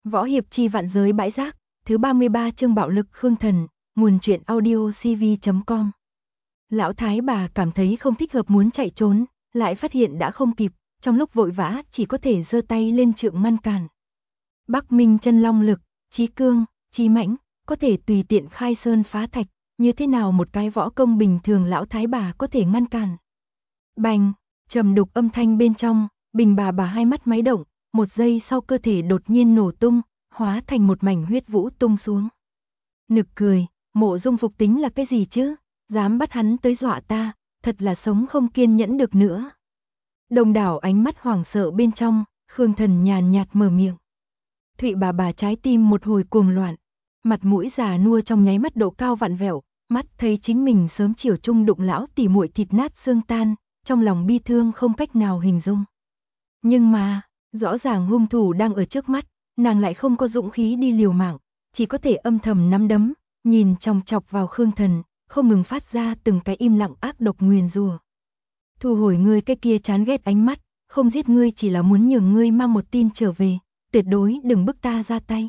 Võ hiệp chi vạn giới bãi rác, thứ 33 chương bạo lực Khương Thần, nguồn truyện audio cv.com. Lão thái bà cảm thấy không thích hợp muốn chạy trốn, lại phát hiện đã không kịp, trong lúc vội vã chỉ có thể giơ tay lên trượng ngăn cản. Bắc Minh chân long lực, chí cương, chí mãnh, có thể tùy tiện khai sơn phá thạch, như thế nào một cái võ công bình thường lão thái bà có thể ngăn cản. Bành, trầm đục âm thanh bên trong, Bình bà hai mắt máy động, một giây sau cơ thể đột nhiên nổ tung, hóa thành một mảnh huyết vũ tung xuống. Nực cười, Mộ Dung Phục tính là cái gì chứ, dám bắt hắn tới dọa ta, thật là sống không kiên nhẫn được nữa. Đông đảo ánh mắt hoảng sợ bên trong, Khương Thần nhàn nhạt mở miệng. Thụy bà trái tim một hồi cuồng loạn, mặt mũi già nua trong nháy mắt độ cao vặn vẹo, mắt thấy chính mình sớm chiều chung đụng lão tỉ muội thịt nát xương tan, trong lòng bi thương không cách nào hình dung. Nhưng mà, rõ ràng hung thủ đang ở trước mắt, nàng lại không có dũng khí đi liều mạng, chỉ có thể âm thầm nắm đấm, nhìn chòng chọc vào Khương Thần, không ngừng phát ra từng cái im lặng ác độc nguyền rủa. Thu hồi ngươi cái kia chán ghét ánh mắt, không giết ngươi chỉ là muốn nhường ngươi mang một tin trở về, tuyệt đối đừng bức ta ra tay.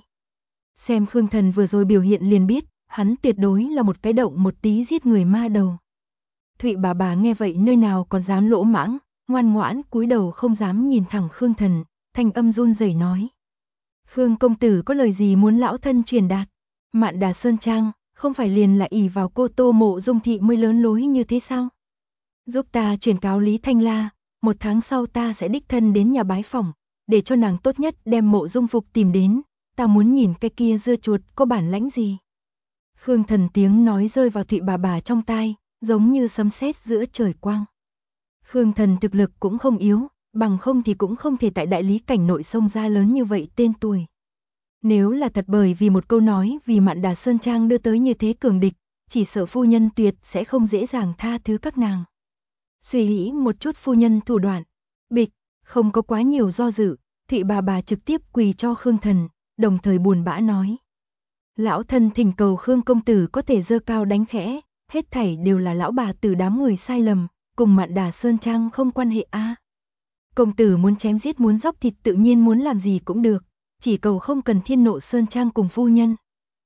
Xem Khương Thần vừa rồi biểu hiện liền biết, hắn tuyệt đối là một cái động một tí giết người ma đầu. Thụy bà nghe vậy nơi nào còn dám lỗ mãng, ngoan ngoãn cúi đầu không dám nhìn thẳng Khương Thần, thanh âm run rẩy nói. Khương công tử có lời gì muốn lão thân truyền đạt? Mạn Đà Sơn Trang, không phải liền là ỷ vào cô Tô Mộ Dung thị mới lớn lối như thế sao? Giúp ta truyền cáo Lý Thanh La, 1 tháng sau ta sẽ đích thân đến nhà bái phỏng, để cho nàng tốt nhất đem Mộ Dung Phục tìm đến, ta muốn nhìn cái kia dưa chuột có bản lãnh gì. Khương Thần tiếng nói rơi vào Thụy bà trong tai, giống như sấm sét giữa trời quang. Khương Thần thực lực cũng không yếu, bằng không thì cũng không thể tại đại lý cảnh nội xông ra lớn như vậy tên tuổi. Nếu là thật bởi vì một câu nói vì Mạn Đà Sơn Trang đưa tới như thế cường địch, chỉ sợ phu nhân tuyệt sẽ không dễ dàng tha thứ các nàng. Suy nghĩ một chút phu nhân thủ đoạn, bịch, không có quá nhiều do dự, Thụy bà trực tiếp quỳ cho Khương Thần, đồng thời buồn bã nói. Lão thân thỉnh cầu Khương công tử có thể giơ cao đánh khẽ, hết thảy đều là lão bà tử đám người sai lầm, cùng Mạn Đà Sơn Trang không quan hệ a. Công tử muốn chém giết muốn dóc thịt tự nhiên muốn làm gì cũng được, chỉ cầu không cần Thiên Nộ Sơn Trang cùng phu nhân.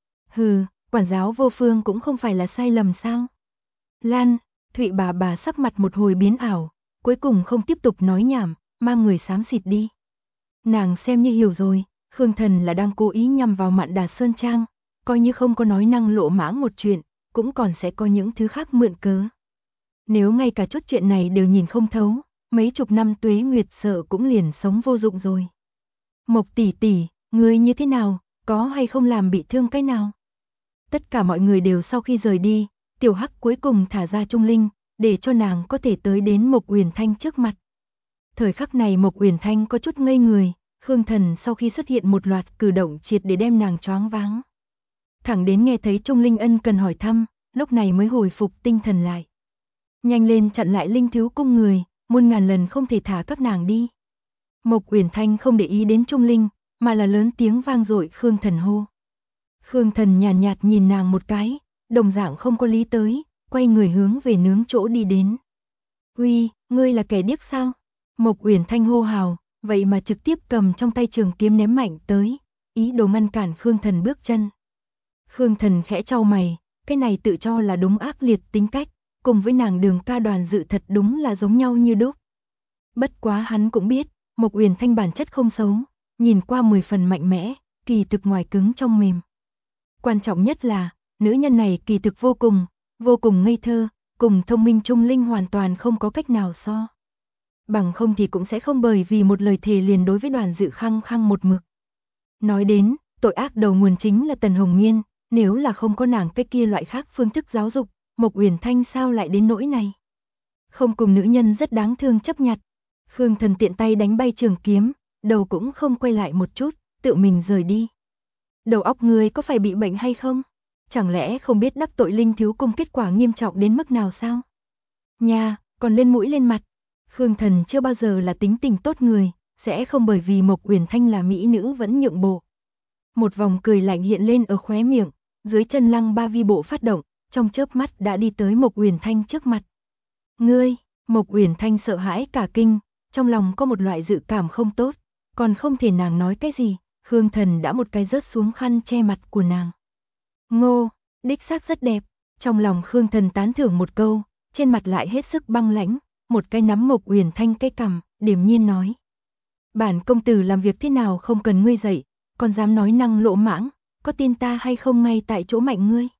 Hừ, quản giáo vô phương cũng không phải là sai lầm sao? Lan, Thụy bà sắc mặt một hồi biến ảo, cuối cùng không tiếp tục nói nhảm, mang người xám xịt đi. Nàng xem như hiểu rồi, Khương Thần là đang cố ý nhằm vào Mạn Đà Sơn Trang, coi như không có nói năng lộ mãng một chuyện, cũng còn sẽ có những thứ khác mượn cớ. Nếu ngay cả chút chuyện này đều nhìn không thấu, mấy chục năm Tuế Nguyệt sợ cũng liền sống vô dụng rồi. Mộc tỷ tỷ, ngươi như thế nào, có hay không làm bị thương cái nào? Tất cả mọi người đều sau khi rời đi, Tiểu Hắc cuối cùng thả ra Trung Linh, để cho nàng có thể tới đến Mộc Uyển Thanh trước mặt. Thời khắc này Mộc Uyển Thanh có chút ngây người, Khương Thần sau khi xuất hiện một loạt cử động triệt để đem nàng choáng váng. Thẳng đến nghe thấy Trung Linh ân cần hỏi thăm, lúc này mới hồi phục tinh thần lại. Nhanh lên chặn lại Linh Thiếu cung người, muôn ngàn lần không thể thả các nàng đi. Mộc Uyển Thanh không để ý đến Trung Linh, mà là lớn tiếng vang dội Khương Thần hô. Khương Thần nhàn nhạt nhìn nàng một cái, đồng dạng không có lý tới, quay người hướng về nướng chỗ đi đến. Uy, ngươi là kẻ điếc sao? Mộc Uyển Thanh hô hào, vậy mà trực tiếp cầm trong tay trường kiếm ném mạnh tới, ý đồ ngăn cản Khương Thần bước chân. Khương Thần khẽ chau mày, cái này tự cho là đúng ác liệt tính cách, cùng với nàng Đường ca đoàn dự thật đúng là giống nhau như đúc. Bất quá hắn cũng biết, Mộc Uyển Thanh bản chất không xấu, nhìn qua 10 phần mạnh mẽ, kỳ thực ngoài cứng trong mềm. Quan trọng nhất là, nữ nhân này kỳ thực vô cùng ngây thơ, cùng thông minh Trung Linh hoàn toàn không có cách nào so. Bằng không thì cũng sẽ không bởi vì một lời thề liền đối với Đoàn Dự khăng khăng một mực. Nói đến, tội ác đầu nguồn chính là Tần Hồng Nghiên, nếu là không có nàng cái kia loại khác phương thức giáo dục, Mộc Uyển Thanh sao lại đến nỗi này? Không cùng nữ nhân rất đáng thương chấp nhặt. Khương Thần tiện tay đánh bay trường kiếm, đầu cũng không quay lại một chút, tự mình rời đi. Đầu óc ngươi có phải bị bệnh hay không? Chẳng lẽ không biết đắc tội Linh Thiếu cung kết quả nghiêm trọng đến mức nào sao? Nha, còn lên mũi lên mặt. Khương Thần chưa bao giờ là tính tình tốt người, sẽ không bởi vì Mộc Uyển Thanh là mỹ nữ vẫn nhượng bộ. Một vòng cười lạnh hiện lên ở khóe miệng, dưới chân Lăng Ba Vi bộ phát động, trong chớp mắt đã đi tới Mộc Uyển Thanh trước mặt. Ngươi, Mộc Uyển Thanh sợ hãi cả kinh, trong lòng có một loại dự cảm không tốt, còn không thể nàng nói cái gì, Khương Thần đã một cái rớt xuống khăn che mặt của nàng. Ngô, đích xác rất đẹp. Trong lòng Khương Thần tán thưởng một câu, trên mặt lại hết sức băng lãnh, một cái nắm Mộc Uyển Thanh cái cằm, điềm nhiên nói. Bản công tử làm việc thế nào không cần ngươi dạy, còn dám nói năng lỗ mãng, có tin ta hay không ngay tại chỗ mạnh ngươi.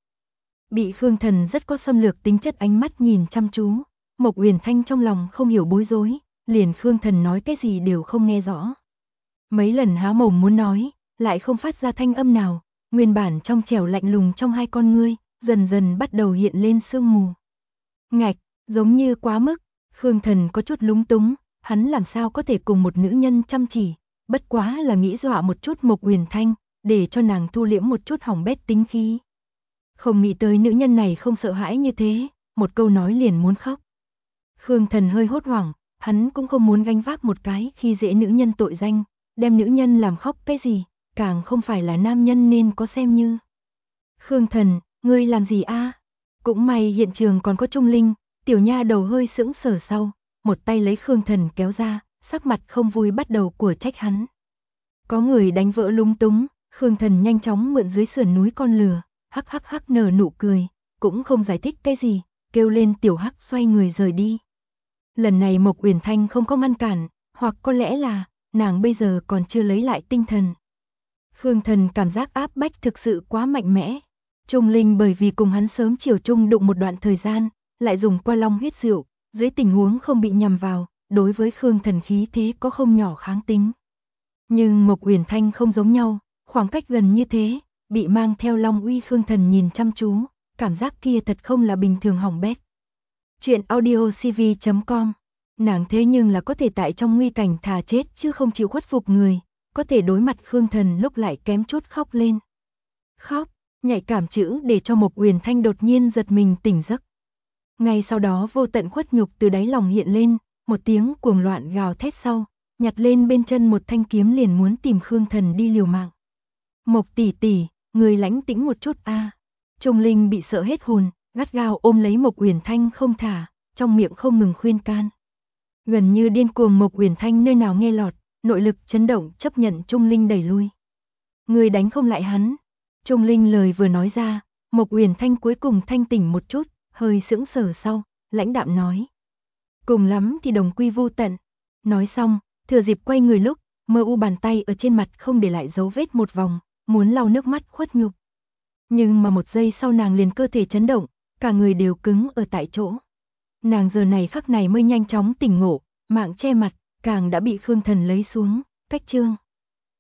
Bị Khương Thần rất có xâm lược tính chất ánh mắt nhìn chăm chú, Mộc Uyển Thanh trong lòng không hiểu bối rối, liền Khương Thần nói cái gì đều không nghe rõ. Mấy lần há mồm muốn nói, lại không phát ra thanh âm nào, nguyên bản trong trẻo lạnh lùng trong hai con ngươi, dần dần bắt đầu hiện lên sương mù. Ngạch, giống như quá mức, Khương Thần có chút lúng túng, hắn làm sao có thể cùng một nữ nhân chăm chỉ, bất quá là nghĩ dọa một chút Mộc Uyển Thanh, để cho nàng thu liễm một chút hỏng bét tính khí. Không nghĩ tới nữ nhân này không sợ hãi như thế, một câu nói liền muốn khóc. Khương Thần hơi hốt hoảng, hắn cũng không muốn gánh vác một cái khi dễ nữ nhân tội danh, đem nữ nhân làm khóc cái gì, càng không phải là nam nhân nên có xem như. Khương Thần, ngươi làm gì a? Cũng may hiện trường còn có Trung Linh, tiểu nha đầu hơi sững sờ sau, một tay lấy Khương Thần kéo ra, sắc mặt không vui bắt đầu của trách hắn. Có người đánh vỡ lung túng, Khương Thần nhanh chóng mượn dưới sườn núi con lừa, hắc hắc hắc nở nụ cười, cũng không giải thích cái gì, kêu lên tiểu hắc xoay người rời đi. Lần này Mộc Uyển Thanh không có ngăn cản, hoặc có lẽ là nàng bây giờ còn chưa lấy lại tinh thần. Khương Thần cảm giác áp bách thực sự quá mạnh mẽ. Trung Linh bởi vì cùng hắn sớm chiều chung đụng một đoạn thời gian, lại dùng qua long huyết rượu, dưới tình huống không bị nhầm vào, đối với Khương Thần khí thế có không nhỏ kháng tính. Nhưng Mộc Uyển Thanh không giống nhau, khoảng cách gần như thế, bị mang theo long uy Khương Thần nhìn chăm chú, cảm giác kia thật không là bình thường hỏng bét. Chuyện audiocv.com. Nàng thế nhưng là có thể tại trong nguy cảnh thà chết chứ không chịu khuất phục người, có thể đối mặt Khương Thần lúc lại kém chút khóc lên. Khóc, nhạy cảm chữ để cho Mộc Uyển Thanh đột nhiên giật mình tỉnh giấc. Ngay sau đó vô tận khuất nhục từ đáy lòng hiện lên, một tiếng cuồng loạn gào thét sau, nhặt lên bên chân một thanh kiếm liền muốn tìm Khương Thần đi liều mạng. Mộc tỷ tỷ, người lãnh tĩnh một chút a. Trung Linh bị sợ hết hồn, gắt gao ôm lấy Mộc Uyển Thanh không thả, trong miệng không ngừng khuyên can. Gần như điên cuồng Mộc Uyển Thanh nơi nào nghe lọt, nội lực chấn động chấp nhận Trung Linh đẩy lui. Người đánh không lại hắn. Trung Linh lời vừa nói ra, Mộc Uyển Thanh cuối cùng thanh tỉnh một chút, hơi sững sờ sau, lãnh đạm nói. Cùng lắm thì đồng quy vu tận. Nói xong, thừa dịp quay người lúc, mơ u bàn tay ở trên mặt không để lại dấu vết một vòng, muốn lau nước mắt khuất nhục. Nhưng mà một giây sau nàng liền cơ thể chấn động, cả người đều cứng ở tại chỗ. Nàng giờ này khắc này mới nhanh chóng tỉnh ngộ, mạng che mặt, càng đã bị Khương Thần lấy xuống, cách chương.